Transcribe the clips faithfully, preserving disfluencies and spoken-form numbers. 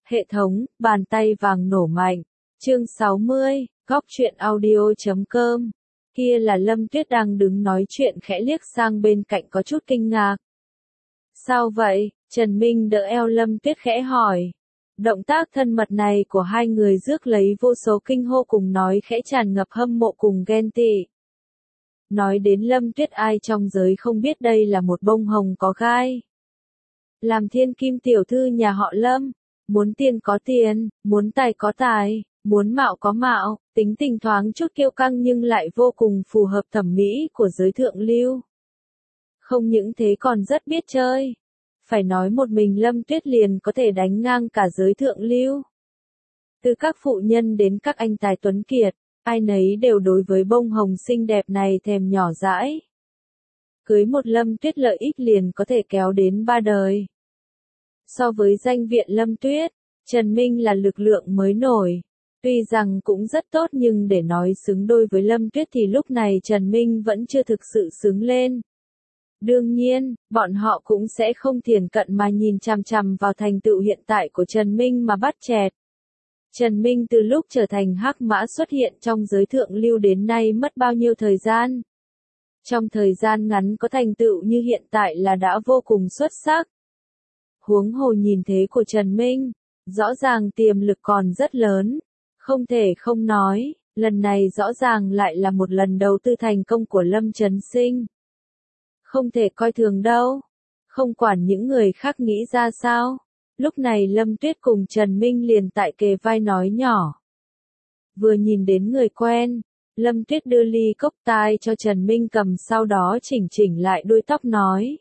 Hệ thống, bàn tay vàng nổ mạnh. Chương sáu mươi, góc truyện audio chấm com. Kia là Lâm Tuyết đang đứng nói chuyện khẽ liếc sang bên cạnh có chút kinh ngạc. Sao vậy? Trần Minh đỡ eo Lâm Tuyết khẽ hỏi. Động tác thân mật này của hai người rước lấy vô số kinh hô cùng nói khẽ tràn ngập hâm mộ cùng ghen tị. Nói đến Lâm Tuyết ai trong giới không biết đây là một bông hồng có gai. Làm thiên kim tiểu thư nhà họ Lâm, muốn tiền có tiền, muốn tài có tài, muốn mạo có mạo, tính tình thoáng chút kiêu căng nhưng lại vô cùng phù hợp thẩm mỹ của giới thượng lưu. Không những thế còn rất biết chơi. Phải nói một mình Lâm Tuyết liền có thể đánh ngang cả giới thượng lưu. Từ các phụ nhân đến các anh tài tuấn kiệt, ai nấy đều đối với bông hồng xinh đẹp này thèm nhỏ dãi. Cưới một Lâm Tuyết lợi ích liền có thể kéo đến ba đời. So với danh viện Lâm Tuyết, Trần Minh là lực lượng mới nổi. Tuy rằng cũng rất tốt nhưng để nói xứng đôi với Lâm Tuyết thì lúc này Trần Minh vẫn chưa thực sự xứng lên. Đương nhiên, bọn họ cũng sẽ không thiển cận mà nhìn chằm chằm vào thành tựu hiện tại của Trần Minh mà bắt chẹt. Trần Minh từ lúc trở thành hắc mã xuất hiện trong giới thượng lưu đến nay mất bao nhiêu thời gian? Trong thời gian ngắn có thành tựu như hiện tại là đã vô cùng xuất sắc. Huống hồ nhìn thế của Trần Minh, rõ ràng tiềm lực còn rất lớn, không thể không nói, lần này rõ ràng lại là một lần đầu tư thành công của Lâm Trấn Sinh. Không thể coi thường đâu, không quản những người khác nghĩ ra sao, lúc này Lâm Tuyết cùng Trần Minh liền tại kề vai nói nhỏ. Vừa nhìn đến người quen, Lâm Tuyết đưa ly cốc tai cho Trần Minh cầm sau đó chỉnh chỉnh lại đuôi tóc nói.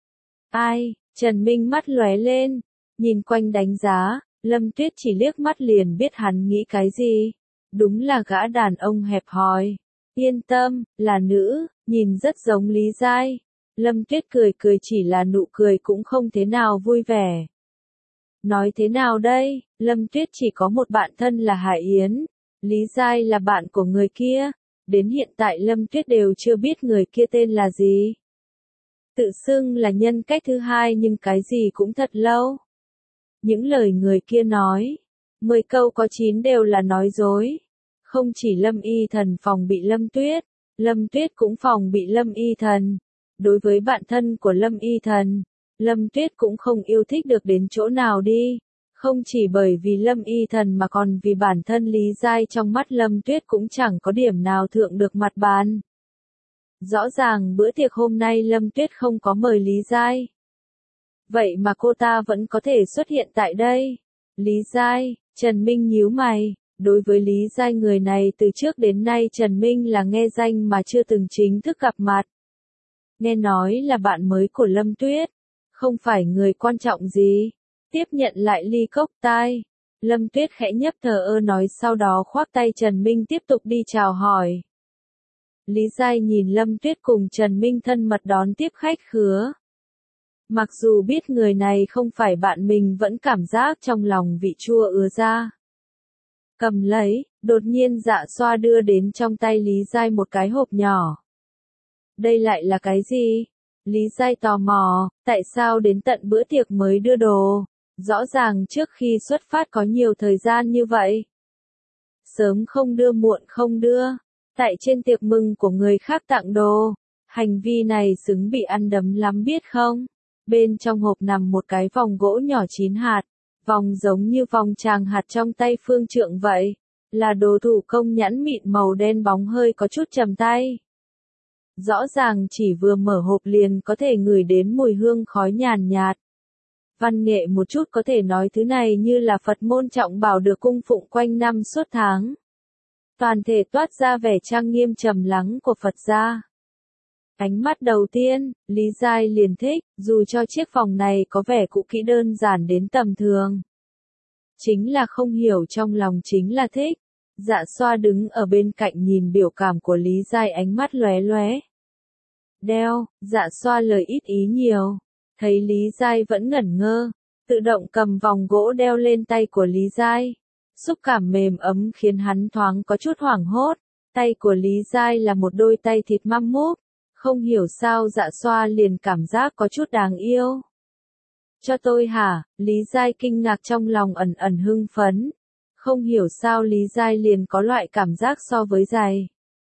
Ai? Trần Minh mắt lóe lên, nhìn quanh đánh giá, Lâm Tuyết chỉ liếc mắt liền biết hắn nghĩ cái gì. Đúng là gã đàn ông hẹp hòi. Yên tâm, là nữ, nhìn rất giống Lý Giai. Lâm Tuyết cười cười chỉ là nụ cười cũng không thế nào vui vẻ. Nói thế nào đây, Lâm Tuyết chỉ có một bạn thân là Hải Yến. Lý Giai là bạn của người kia. Đến hiện tại Lâm Tuyết đều chưa biết người kia tên là gì. Tự xưng là nhân cách thứ hai nhưng cái gì cũng thật lâu. Những lời người kia nói, mười câu có chín đều là nói dối. Không chỉ Lâm Y Thần phòng bị Lâm Tuyết, Lâm Tuyết cũng phòng bị Lâm Y Thần. Đối với bạn thân của Lâm Y Thần, Lâm Tuyết cũng không yêu thích được đến chỗ nào đi. Không chỉ bởi vì Lâm Y Thần mà còn vì bản thân Lý Giai trong mắt Lâm Tuyết cũng chẳng có điểm nào thượng được mặt bàn. Rõ ràng bữa tiệc hôm nay Lâm Tuyết không có mời Lý Giai. Vậy mà cô ta vẫn có thể xuất hiện tại đây. Lý Giai, Trần Minh nhíu mày, đối với Lý Giai người này từ trước đến nay Trần Minh là nghe danh mà chưa từng chính thức gặp mặt. Nghe nói là bạn mới của Lâm Tuyết, không phải người quan trọng gì. Tiếp nhận lại ly cốc tai, Lâm Tuyết khẽ nhấp thờ ơ nói sau đó khoác tay Trần Minh tiếp tục đi chào hỏi. Lý Giai nhìn Lâm Tuyết cùng Trần Minh thân mật đón tiếp khách khứa. Mặc dù biết người này không phải bạn mình vẫn cảm giác trong lòng vị chua ứa ra. Cầm lấy, đột nhiên Dạ Xoa đưa đến trong tay Lý Giai một cái hộp nhỏ. Đây lại là cái gì? Lý Giai tò mò, tại sao đến tận bữa tiệc mới đưa đồ? Rõ ràng trước khi xuất phát có nhiều thời gian như vậy. Sớm không đưa muộn không đưa. Tại trên tiệc mừng của người khác tặng đồ. Hành vi này xứng bị ăn đấm lắm biết không? Bên trong hộp nằm một cái vòng gỗ nhỏ chín hạt. Vòng giống như vòng tràng hạt trong tay phương trượng vậy. Là đồ thủ công nhẵn mịn màu đen bóng hơi có chút trầm tay. Rõ ràng chỉ vừa mở hộp liền có thể ngửi đến mùi hương khói nhàn nhạt. Văn nghệ một chút có thể nói thứ này như là Phật môn trọng bảo được cung phụng quanh năm suốt tháng. Toàn thể toát ra vẻ trang nghiêm trầm lắng của Phật gia. Ánh mắt đầu tiên, Lý Giai liền thích, dù cho chiếc vòng này có vẻ cũ kỹ đơn giản đến tầm thường. Chính là không hiểu trong lòng chính là thích. Dạ Xoa đứng ở bên cạnh nhìn biểu cảm của Lý Giai ánh mắt lóe lóe. Đeo, Dạ Xoa lời ít ý nhiều. Thấy Lý Giai vẫn ngẩn ngơ, tự động cầm vòng gỗ đeo lên tay của Lý Giai. Xúc cảm mềm ấm khiến hắn thoáng có chút hoảng hốt. Tay của Lý Giai là một đôi tay thịt măm múp. Không hiểu sao Dạ Xoa liền cảm giác có chút đáng yêu. Cho tôi hả? Lý Giai kinh ngạc trong lòng ẩn ẩn hưng phấn. Không hiểu sao Lý Giai liền có loại cảm giác so với giày,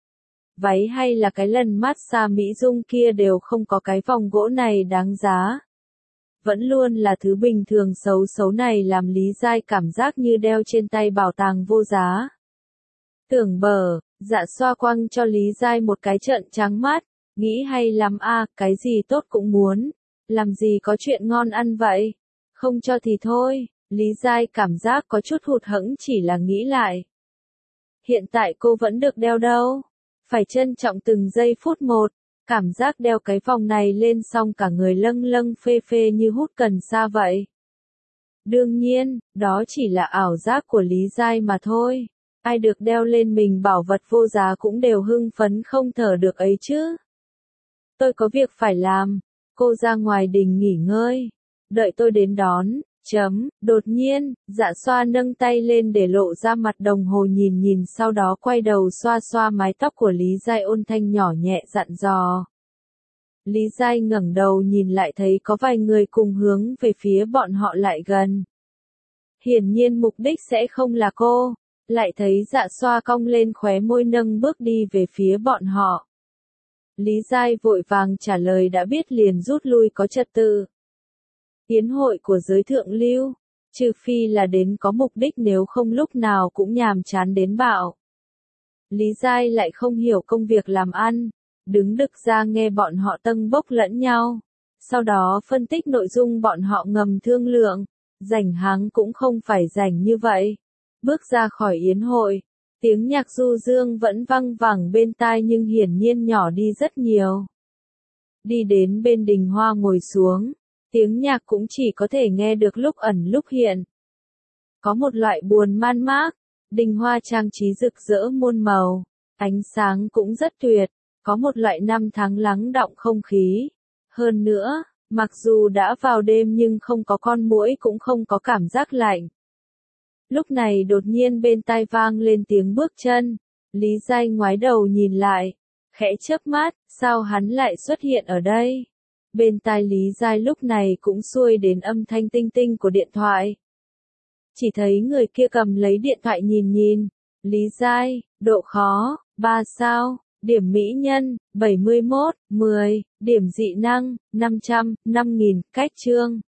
váy hay là cái lần massage Mỹ Dung kia đều không có cái vòng gỗ này đáng giá. Vẫn luôn là thứ bình thường xấu xấu này làm Lý Giai cảm giác như đeo trên tay bảo tàng vô giá. Tưởng bờ, Dạ Xoa quăng cho Lý Giai một cái trợn trắng mắt, nghĩ hay lắm a, à, cái gì tốt cũng muốn, làm gì có chuyện ngon ăn vậy, không cho thì thôi. Lý Giai cảm giác có chút hụt hẫng chỉ là nghĩ lại. Hiện tại cô vẫn được đeo đâu, phải trân trọng từng giây phút một, cảm giác đeo cái vòng này lên xong cả người lâng lâng phê phê như hút cần sa vậy. Đương nhiên, đó chỉ là ảo giác của Lý Giai mà thôi, ai được đeo lên mình bảo vật vô giá cũng đều hưng phấn không thở được ấy chứ. Tôi có việc phải làm, cô ra ngoài đình nghỉ ngơi, đợi tôi đến đón. Chấm, đột nhiên, Dạ Xoa nâng tay lên để lộ ra mặt đồng hồ nhìn nhìn sau đó quay đầu xoa xoa mái tóc của Lý Giai ôn thanh nhỏ nhẹ dặn dò. Lý Giai ngẩng đầu nhìn lại thấy có vài người cùng hướng về phía bọn họ lại gần. Hiển nhiên mục đích sẽ không là cô, lại thấy Dạ Xoa cong lên khóe môi nâng bước đi về phía bọn họ. Lý Giai vội vàng trả lời đã biết liền rút lui có trật tự. Yến hội của giới thượng lưu, trừ phi là đến có mục đích nếu không lúc nào cũng nhàm chán đến bạo. Lý Giai lại không hiểu công việc làm ăn, đứng đực ra nghe bọn họ tâng bốc lẫn nhau, sau đó phân tích nội dung bọn họ ngầm thương lượng, rảnh háng cũng không phải rảnh như vậy. Bước ra khỏi yến hội, tiếng nhạc du dương vẫn văng vẳng bên tai nhưng hiển nhiên nhỏ đi rất nhiều. Đi đến bên đình hoa ngồi xuống. Tiếng nhạc cũng chỉ có thể nghe được lúc ẩn lúc hiện. Có một loại buồn man mác, đình hoa trang trí rực rỡ muôn màu, ánh sáng cũng rất tuyệt, có một loại năm tháng lắng đọng không khí. Hơn nữa, mặc dù đã vào đêm nhưng không có con muỗi cũng không có cảm giác lạnh. Lúc này đột nhiên bên tai vang lên tiếng bước chân, Lý Giai ngoái đầu nhìn lại, khẽ chớp mắt, sao hắn lại xuất hiện ở đây? Bên tai Lý Giai lúc này cũng xuôi đến âm thanh tinh tinh của điện thoại. Chỉ thấy người kia cầm lấy điện thoại nhìn nhìn. Lý Giai, độ khó, ba sao, điểm mỹ nhân, bảy mươi mốt, mười, điểm dị năng, năm trăm, năm nghìn, cách chương.